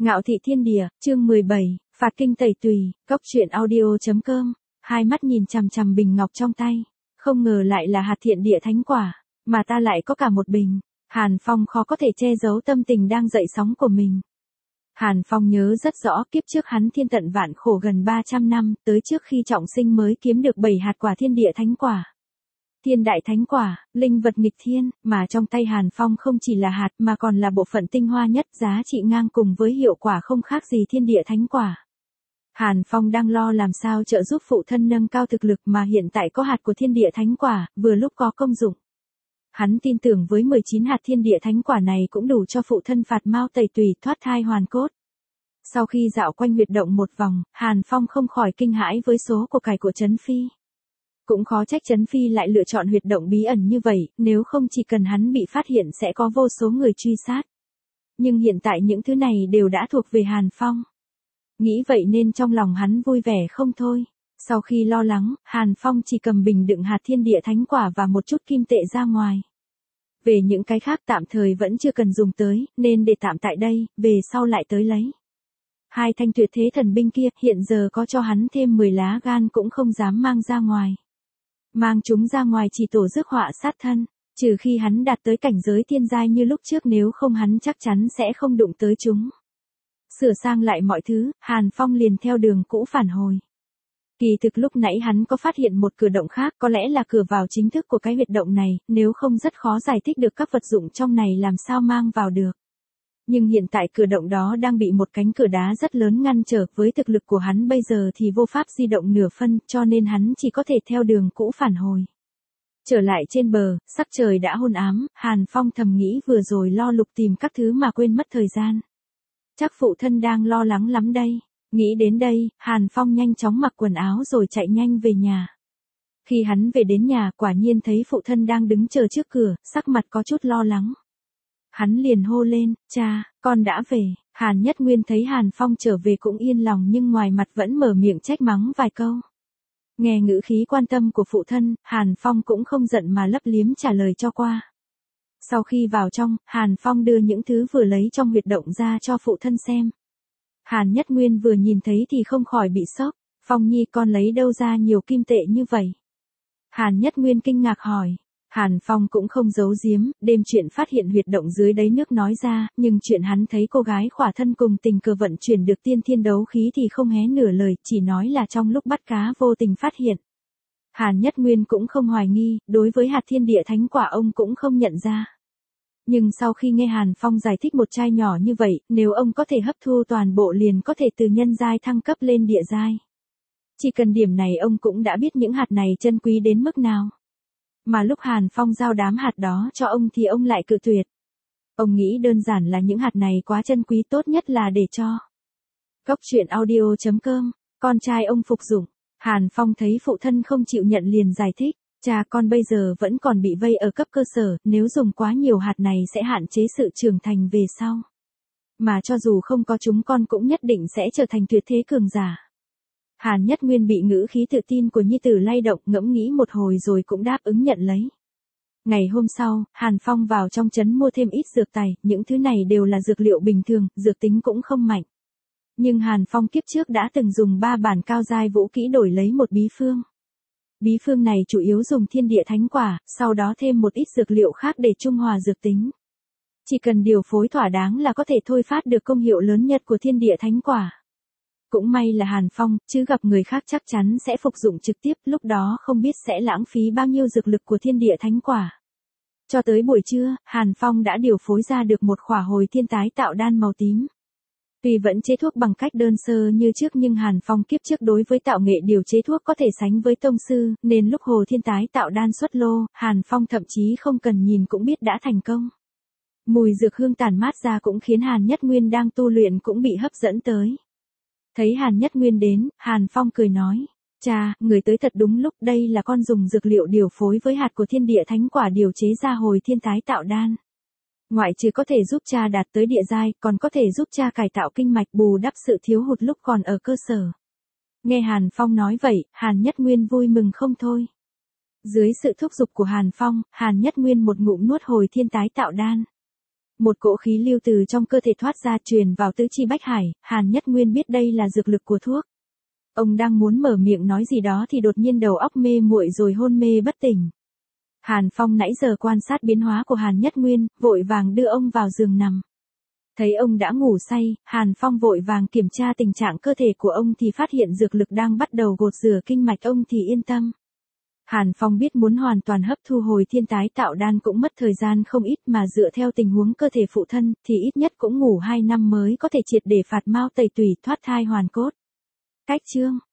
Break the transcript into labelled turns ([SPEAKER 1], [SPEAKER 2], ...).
[SPEAKER 1] Ngạo thị thiên địa, chương 17, phạt kinh tẩy tùy, cốc truyện audio.com, hai mắt nhìn chằm chằm bình ngọc trong tay. Không ngờ lại là hạt thiện địa thánh quả, mà ta lại có cả một bình. Hàn Phong khó có thể che giấu tâm tình đang dậy sóng của mình. Hàn Phong nhớ rất rõ kiếp trước hắn thiên tận vạn khổ gần 300 năm, tới trước khi trọng sinh mới kiếm được 7 hạt quả thiên địa thánh quả. Thiên đại thánh quả, linh vật nghịch thiên, mà trong tay Hàn Phong không chỉ là hạt mà còn là bộ phận tinh hoa nhất, giá trị ngang cùng với hiệu quả không khác gì thiên địa thánh quả. Hàn Phong đang lo làm sao trợ giúp phụ thân nâng cao thực lực mà hiện tại có hạt của thiên địa thánh quả, vừa lúc có công dụng. Hắn tin tưởng với 19 hạt thiên địa thánh quả này cũng đủ cho phụ thân phạt mau tẩy tùy, thoát thai hoàn cốt. Sau khi dạo quanh huyệt động một vòng, Hàn Phong không khỏi kinh hãi với số của cải của Trấn Phi. Cũng khó trách Trấn Phi lại lựa chọn huyệt động bí ẩn như vậy, nếu không chỉ cần hắn bị phát hiện sẽ có vô số người truy sát. Nhưng hiện tại những thứ này đều đã thuộc về Hàn Phong. Nghĩ vậy nên trong lòng hắn vui vẻ không thôi. Sau khi lo lắng, Hàn Phong chỉ cầm bình đựng hạt thiên địa thánh quả và một chút kim tệ ra ngoài. Về những cái khác tạm thời vẫn chưa cần dùng tới, nên để tạm tại đây, về sau lại tới lấy. Hai thanh tuyệt thế thần binh kia, hiện giờ có cho hắn thêm 10 lá gan cũng không dám mang ra ngoài. Mang chúng ra ngoài chỉ tổ rước họa sát thân, trừ khi hắn đạt tới cảnh giới thiên giai như lúc trước, nếu không hắn chắc chắn sẽ không đụng tới chúng. Sửa sang lại mọi thứ, Hàn Phong liền theo đường cũ phản hồi. Kỳ thực lúc nãy hắn có phát hiện một cửa động khác, có lẽ là cửa vào chính thức của cái huyệt động này, nếu không rất khó giải thích được các vật dụng trong này làm sao mang vào được. Nhưng hiện tại cửa động đó đang bị một cánh cửa đá rất lớn ngăn trở, với thực lực của hắn bây giờ thì vô pháp di động nửa phân, cho nên hắn chỉ có thể theo đường cũ phản hồi. Trở lại trên bờ, sắc trời đã hôn ám, Hàn Phong thầm nghĩ vừa rồi lo lục tìm các thứ mà quên mất thời gian. Chắc phụ thân đang lo lắng lắm đây. Nghĩ đến đây, Hàn Phong nhanh chóng mặc quần áo rồi chạy nhanh về nhà. Khi hắn về đến nhà, quả nhiên thấy phụ thân đang đứng chờ trước cửa, sắc mặt có chút lo lắng. Hắn liền hô lên, cha, con đã về. Hàn Nhất Nguyên thấy Hàn Phong trở về cũng yên lòng, nhưng ngoài mặt vẫn mở miệng trách mắng vài câu. Nghe ngữ khí quan tâm của phụ thân, Hàn Phong cũng không giận mà lấp liếm trả lời cho qua. Sau khi vào trong, Hàn Phong đưa những thứ vừa lấy trong huyệt động ra cho phụ thân xem. Hàn Nhất Nguyên vừa nhìn thấy thì không khỏi bị sốc. Phong Nhi, con lấy đâu ra nhiều kim tệ như vậy? Hàn Nhất Nguyên kinh ngạc hỏi. Hàn Phong cũng không giấu giếm, đêm chuyện phát hiện huyệt động dưới đáy nước nói ra, nhưng chuyện hắn thấy cô gái khỏa thân cùng tình cờ vận chuyển được tiên thiên đấu khí thì không hé nửa lời, chỉ nói là trong lúc bắt cá vô tình phát hiện. Hàn Nhất Nguyên cũng không hoài nghi, đối với hạt thiên địa thánh quả ông cũng không nhận ra. Nhưng sau khi nghe Hàn Phong giải thích một chai nhỏ như vậy, nếu ông có thể hấp thu toàn bộ liền có thể từ nhân giai thăng cấp lên địa giai. Chỉ cần điểm này ông cũng đã biết những hạt này chân quý đến mức nào. Mà lúc Hàn Phong giao đám hạt đó cho ông thì ông lại cự tuyệt. Ông nghĩ đơn giản là những hạt này quá chân quý, tốt nhất là để cho cốc truyện audio.com, con trai ông phục dụng. Hàn Phong thấy phụ thân không chịu nhận liền giải thích. Cha, con bây giờ vẫn còn bị vây ở cấp cơ sở, nếu dùng quá nhiều hạt này sẽ hạn chế sự trưởng thành về sau. Mà cho dù không có chúng con cũng nhất định sẽ trở thành tuyệt thế cường giả. Hàn Nhất Nguyên bị ngữ khí tự tin của nhi tử lay động, ngẫm nghĩ một hồi rồi cũng đáp ứng nhận lấy. Ngày hôm sau, Hàn Phong vào trong trấn mua thêm ít dược tài, những thứ này đều là dược liệu bình thường, dược tính cũng không mạnh. Nhưng Hàn Phong kiếp trước đã từng dùng 3 bản cao giai vũ kỹ đổi lấy một bí phương. Bí phương này chủ yếu dùng thiên địa thánh quả, sau đó thêm một ít dược liệu khác để trung hòa dược tính. Chỉ cần điều phối thỏa đáng là có thể thôi phát được công hiệu lớn nhất của thiên địa thánh quả. Cũng may là Hàn Phong, chứ gặp người khác chắc chắn sẽ phục dụng trực tiếp, lúc đó không biết sẽ lãng phí bao nhiêu dược lực của thiên địa thánh quả. Cho tới buổi trưa, Hàn Phong đã điều phối ra được một khỏa hồi thiên tái tạo đan màu tím. Tuy vẫn chế thuốc bằng cách đơn sơ như trước nhưng Hàn Phong kiếp trước đối với tạo nghệ điều chế thuốc có thể sánh với tông sư, nên lúc hồ thiên tái tạo đan xuất lô, Hàn Phong thậm chí không cần nhìn cũng biết đã thành công. Mùi dược hương tản mát ra cũng khiến Hàn Nhất Nguyên đang tu luyện cũng bị hấp dẫn tới. Thấy Hàn Nhất Nguyên đến, Hàn Phong cười nói, cha, người tới thật đúng lúc, đây là con dùng dược liệu điều phối với hạt của thiên địa thánh quả điều chế ra hồi thiên tái tạo đan. Ngoại trừ có thể giúp cha đạt tới địa giai, còn có thể giúp cha cải tạo kinh mạch, bù đắp sự thiếu hụt lúc còn ở cơ sở. Nghe Hàn Phong nói vậy, Hàn Nhất Nguyên vui mừng không thôi. Dưới sự thúc giục của Hàn Phong, Hàn Nhất Nguyên một ngụm nuốt hồi thiên tái tạo đan. Một cỗ khí lưu từ trong cơ thể thoát ra truyền vào tứ chi bách hải, Hàn Nhất Nguyên biết đây là dược lực của thuốc. Ông đang muốn mở miệng nói gì đó thì đột nhiên đầu óc mê muội rồi hôn mê bất tỉnh. Hàn Phong nãy giờ quan sát biến hóa của Hàn Nhất Nguyên, vội vàng đưa ông vào giường nằm. Thấy ông đã ngủ say, Hàn Phong vội vàng kiểm tra tình trạng cơ thể của ông thì phát hiện dược lực đang bắt đầu gột rửa kinh mạch ông thì yên tâm. Hàn Phong biết muốn hoàn toàn hấp thu hồi thiên tái tạo đan cũng mất thời gian không ít mà dựa theo tình huống cơ thể phụ thân thì ít nhất cũng ngủ 2 năm mới có thể triệt để phạt mau tẩy tủy thoát thai hoàn cốt. Cách chương